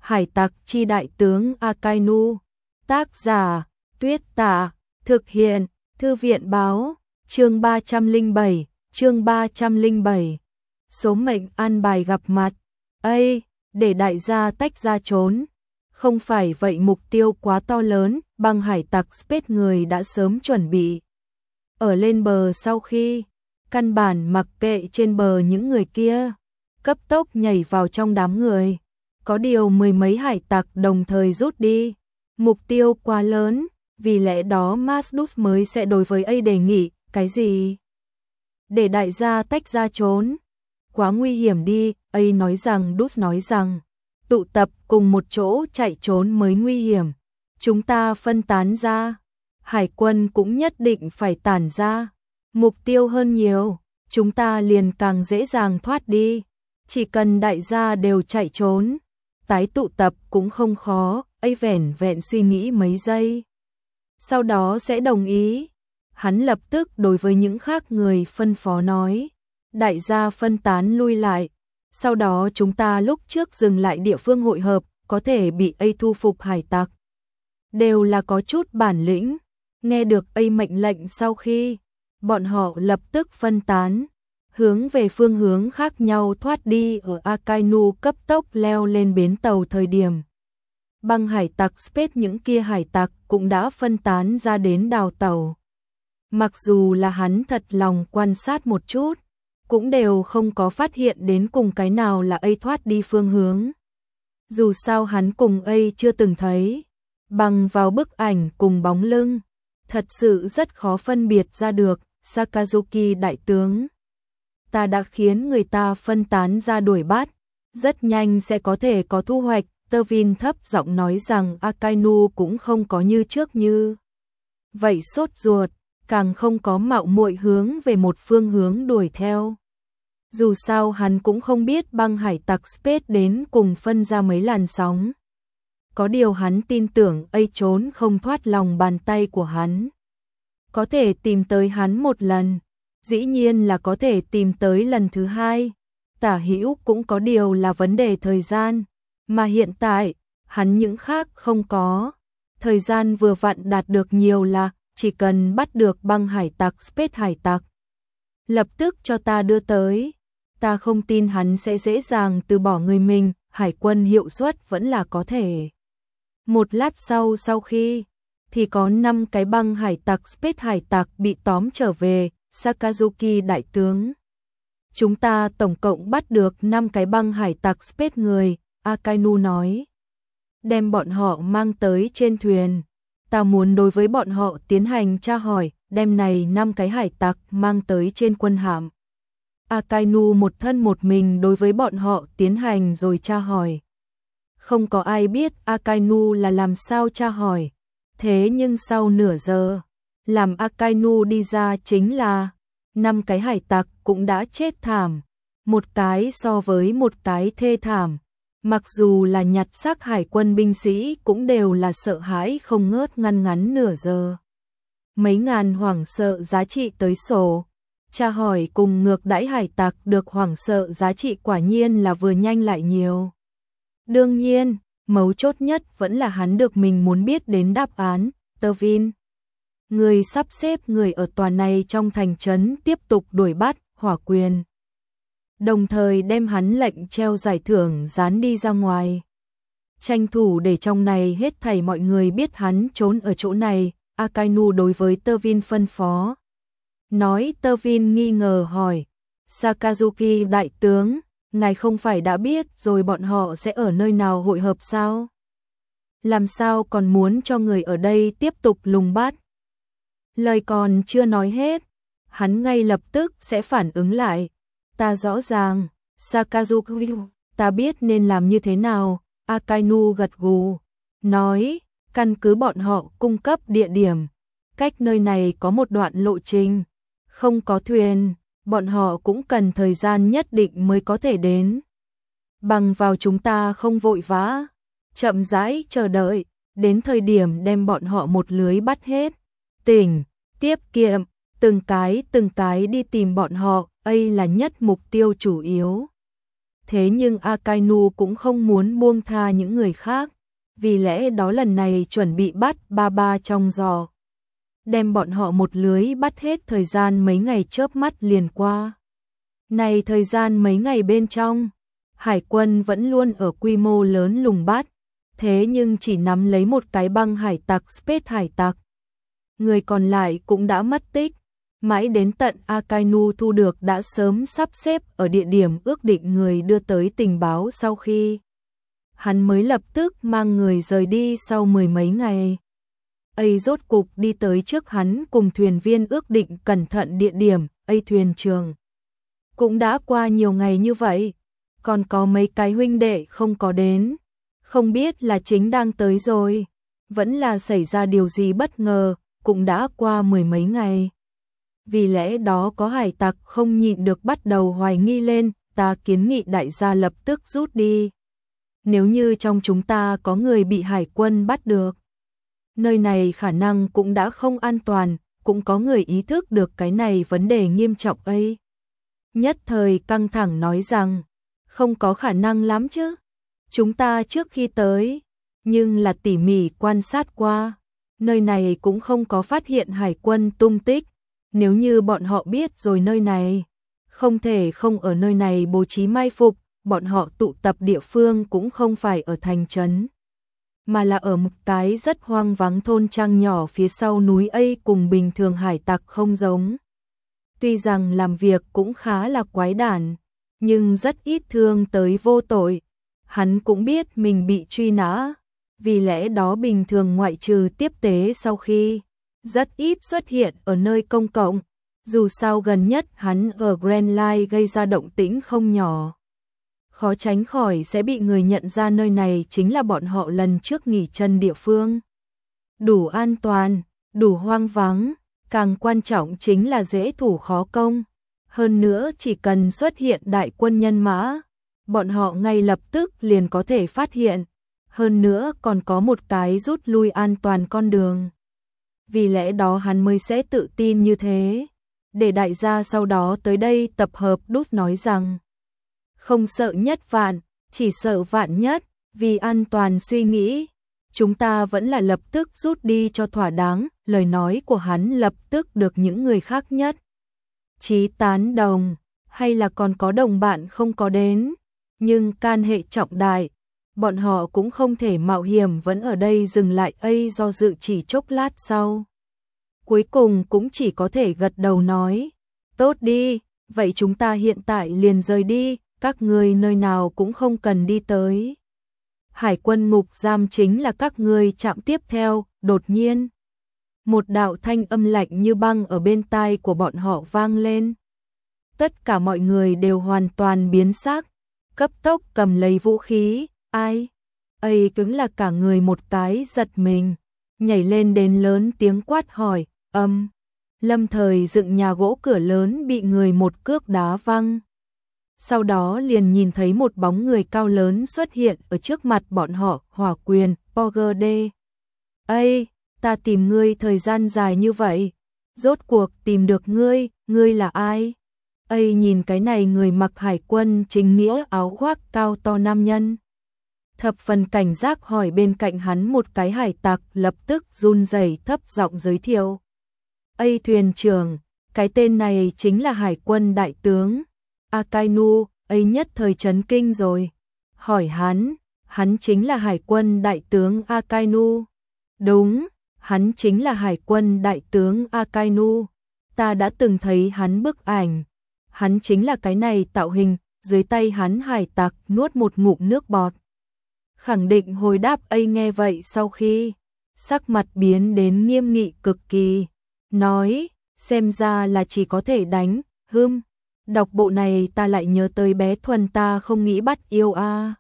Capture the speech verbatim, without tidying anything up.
Hải tặc chi đại tướng Akainu. Tác giả Tuyết Tạ. Thực hiện Thư viện báo. Chương ba trăm lẻ bảy. Chương ba trăm lẻ bảy. Số mệnh an bài gặp mặt. Ây, để đại gia tách ra trốn. Không phải vậy, mục tiêu quá to lớn, băng hải tặc Space người đã sớm chuẩn bị. Ở lên bờ sau khi, căn bản mặc kệ trên bờ những người kia, cấp tốc nhảy vào trong đám người. Có điều mười mấy hải tặc đồng thời rút đi. Mục tiêu quá lớn, vì lẽ đó Masdus mới sẽ đối với A đề nghị, cái gì? Để đại gia tách ra trốn. Quá nguy hiểm đi, A nói rằng, Dus nói rằng, tụ tập cùng một chỗ chạy trốn mới nguy hiểm. Chúng ta phân tán ra. Hải quân cũng nhất định phải tản ra. Mục tiêu hơn nhiều, chúng ta liền càng dễ dàng thoát đi. Chỉ cần đại gia đều chạy trốn, tái tụ tập cũng không khó. A vẻn vẹn suy nghĩ mấy giây, sau đó sẽ đồng ý. Hắn lập tức đối với những khác người phân phó nói, đại gia phân tán lui lại. Sau đó chúng ta lúc trước dừng lại địa phương hội hợp, có thể bị A thu phục hải tặc. Đều là có chút bản lĩnh. Nghe được A mệnh lệnh sau khi, bọn họ lập tức phân tán, hướng về phương hướng khác nhau thoát đi. Ở Akainu cấp tốc leo lên bến tàu thời điểm, băng hải tặc Space những kia hải tặc cũng đã phân tán ra đến đào tàu. Mặc dù là hắn thật lòng quan sát một chút, cũng đều không có phát hiện đến cùng cái nào là A thoát đi phương hướng. Dù sao hắn cùng A chưa từng thấy, bằng vào bức ảnh cùng bóng lưng, thật sự rất khó phân biệt ra được. Sakazuki đại tướng, ta đã khiến người ta phân tán ra đuổi bắt, rất nhanh sẽ có thể có thu hoạch. Tevin thấp giọng nói rằng Akainu cũng không có như trước như vậy sốt ruột, càng không có mạo muội hướng về một phương hướng đuổi theo. Dù sao hắn cũng không biết băng hải tặc Space đến cùng phân ra mấy làn sóng. Có điều hắn tin tưởng A trốn không thoát lòng bàn tay của hắn. Có thể tìm tới hắn một lần, dĩ nhiên là có thể tìm tới lần thứ hai. Tả hữu cũng có điều là vấn đề thời gian. Mà hiện tại, hắn những khác không có. Thời gian vừa vặn đạt được nhiều là, chỉ cần bắt được băng hải tặc Space hải tặc, lập tức cho ta đưa tới. Ta không tin hắn sẽ dễ dàng từ bỏ người mình, hải quân hiệu suất vẫn là có thể. Một lát sau sau khi, thì có năm cái băng hải tặc Space hải tặc bị tóm trở về. Sakazuki đại tướng, chúng ta tổng cộng bắt được năm cái băng hải tặc Space người. Akainu nói, đem bọn họ mang tới trên thuyền. Ta muốn đối với bọn họ tiến hành tra hỏi, đem này năm cái hải tặc mang tới trên quân hạm. Akainu một thân một mình đối với bọn họ tiến hành rồi tra hỏi. Không có ai biết Akainu là làm sao tra hỏi. Thế nhưng sau nửa giờ, làm Akainu đi ra chính là năm cái hải tặc cũng đã chết thảm. Một cái so với một cái thê thảm. Mặc dù là nhặt xác hải quân binh sĩ cũng đều là sợ hãi không ngớt ngăn ngắn nửa giờ. Mấy ngàn hoảng sợ giá trị tới sổ. Tra hỏi cùng ngược đãi hải tặc được hoảng sợ giá trị quả nhiên là vừa nhanh lại nhiều. Đương nhiên, mấu chốt nhất vẫn là hắn được mình muốn biết đến đáp án. Tevin, người sắp xếp người ở tòa này trong thành trấn tiếp tục đuổi bắt hỏa quyền. Đồng thời đem hắn lệnh treo giải thưởng dán đi ra ngoài. Tranh thủ để trong này hết thảy mọi người biết hắn trốn ở chỗ này. Akainu đối với Tevin phân phó. Nói. Tevin nghi ngờ hỏi, Sakazuki đại tướng, ngài không phải đã biết rồi bọn họ sẽ ở nơi nào hội hợp sao? Làm sao còn muốn cho người ở đây tiếp tục lùng bắt? Lời còn chưa nói hết, hắn ngay lập tức sẽ phản ứng lại. Ta rõ ràng, Sakazuki, ta biết nên làm như thế nào. Akainu gật gù, nói, căn cứ bọn họ cung cấp địa điểm, cách nơi này có một đoạn lộ trình, không có thuyền, bọn họ cũng cần thời gian nhất định mới có thể đến. Bằng vào chúng ta không vội vã, chậm rãi chờ đợi, đến thời điểm đem bọn họ một lưới bắt hết. Tỉnh, tiết kiệm, từng cái từng cái đi tìm bọn họ. A là nhất mục tiêu chủ yếu. Thế nhưng Akainu cũng không muốn buông tha những người khác, vì lẽ đó lần này chuẩn bị bắt ba ba trong giò. Đem bọn họ một lưới bắt hết, thời gian mấy ngày chớp mắt liền qua. Này thời gian mấy ngày bên trong, hải quân vẫn luôn ở quy mô lớn lùng bắt, thế nhưng chỉ nắm lấy một cái băng hải tặc Space hải tặc. Người còn lại cũng đã mất tích, mãi đến tận Akainu thu được đã sớm sắp xếp ở địa điểm ước định người đưa tới tình báo, sau khi hắn mới lập tức mang người rời đi sau mười mấy ngày. ấy rốt cục đi tới trước hắn cùng thuyền viên ước định cẩn thận địa điểm. ấy thuyền trưởng, cũng đã qua nhiều ngày như vậy, còn có mấy cái huynh đệ không có đến, không biết là chính đang tới rồi, vẫn là xảy ra điều gì bất ngờ, cũng đã qua mười mấy ngày. Vì lẽ đó có hải tặc không nhịn được bắt đầu hoài nghi lên, ta kiến nghị đại gia lập tức rút đi. Nếu như trong chúng ta có người bị hải quân bắt được, nơi này khả năng cũng đã không an toàn, cũng có người ý thức được cái này vấn đề nghiêm trọng ấy. Nhất thời căng thẳng nói rằng, không có khả năng lắm chứ. Chúng ta trước khi tới, nhưng là tỉ mỉ quan sát qua, nơi này cũng không có phát hiện hải quân tung tích. Nếu như bọn họ biết rồi nơi này, không thể không ở nơi này bố trí mai phục, bọn họ tụ tập địa phương cũng không phải ở thành trấn, mà là ở một cái rất hoang vắng thôn trang nhỏ phía sau núi ấy, cùng bình thường hải tặc không giống. Tuy rằng làm việc cũng khá là quái đản, nhưng rất ít thương tới vô tội. Hắn cũng biết mình bị truy nã, vì lẽ đó bình thường ngoại trừ tiếp tế sau khi, rất ít xuất hiện ở nơi công cộng. Dù sao gần nhất hắn ở Grand Line gây ra động tĩnh không nhỏ, khó tránh khỏi sẽ bị người nhận ra nơi này chính là bọn họ lần trước nghỉ chân địa phương. Đủ an toàn, đủ hoang vắng, càng quan trọng chính là dễ thủ khó công. Hơn nữa chỉ cần xuất hiện đại quân nhân mã, bọn họ ngay lập tức liền có thể phát hiện. Hơn nữa còn có một cái rút lui an toàn con đường. Vì lẽ đó hắn mới sẽ tự tin như thế. Để đại gia sau đó tới đây tập hợp đút nói rằng, không sợ nhất vạn, chỉ sợ vạn nhất, vì an toàn suy nghĩ, chúng ta vẫn là lập tức rút đi cho thỏa đáng. Lời nói của hắn lập tức được những người khác nhất chí tán đồng, hay là còn có đồng bạn không có đến, nhưng can hệ trọng đại, bọn họ cũng không thể mạo hiểm vẫn ở đây dừng lại. ấy do dự chỉ chốc lát sau, cuối cùng cũng chỉ có thể gật đầu nói, tốt đi, vậy chúng ta hiện tại liền rời đi, các ngươi nơi nào cũng không cần đi tới. Hải quân ngục giam chính là các ngươi chạm tiếp theo. Đột nhiên, một đạo thanh âm lạnh như băng ở bên tai của bọn họ vang lên. Tất cả mọi người đều hoàn toàn biến sắc, cấp tốc cầm lấy vũ khí. Ai? ấy cứng là cả người một cái giật mình, nhảy lên đến lớn tiếng quát hỏi. Âm, lâm thời dựng nhà gỗ cửa lớn bị người một cước đá văng. Sau đó liền nhìn thấy một bóng người cao lớn xuất hiện ở trước mặt bọn họ. Hỏa quyền, Pogerde. Ây, ta tìm ngươi thời gian dài như vậy, rốt cuộc tìm được ngươi, ngươi là ai? Ây, nhìn cái này người mặc hải quân chính nghĩa áo khoác cao to nam nhân, thập phần cảnh giác hỏi bên cạnh hắn một cái hải tặc, lập tức run rẩy thấp giọng giới thiệu. Ây thuyền trưởng, cái tên này chính là hải quân đại tướng Akainu. Ấy nhất thời chấn kinh rồi, hỏi hắn, hắn chính là hải quân đại tướng Akainu? Đúng, hắn chính là hải quân đại tướng Akainu, ta đã từng thấy hắn bức ảnh, hắn chính là cái này tạo hình. Dưới tay hắn hải tặc nuốt một ngụm nước bọt, khẳng định hồi đáp. ấy nghe vậy sau khi, sắc mặt biến đến nghiêm nghị cực kỳ, nói, xem ra là chỉ có thể đánh. Hưm, đọc bộ này ta lại nhớ tới bé Thuần, ta không nghĩ bắt yêu a.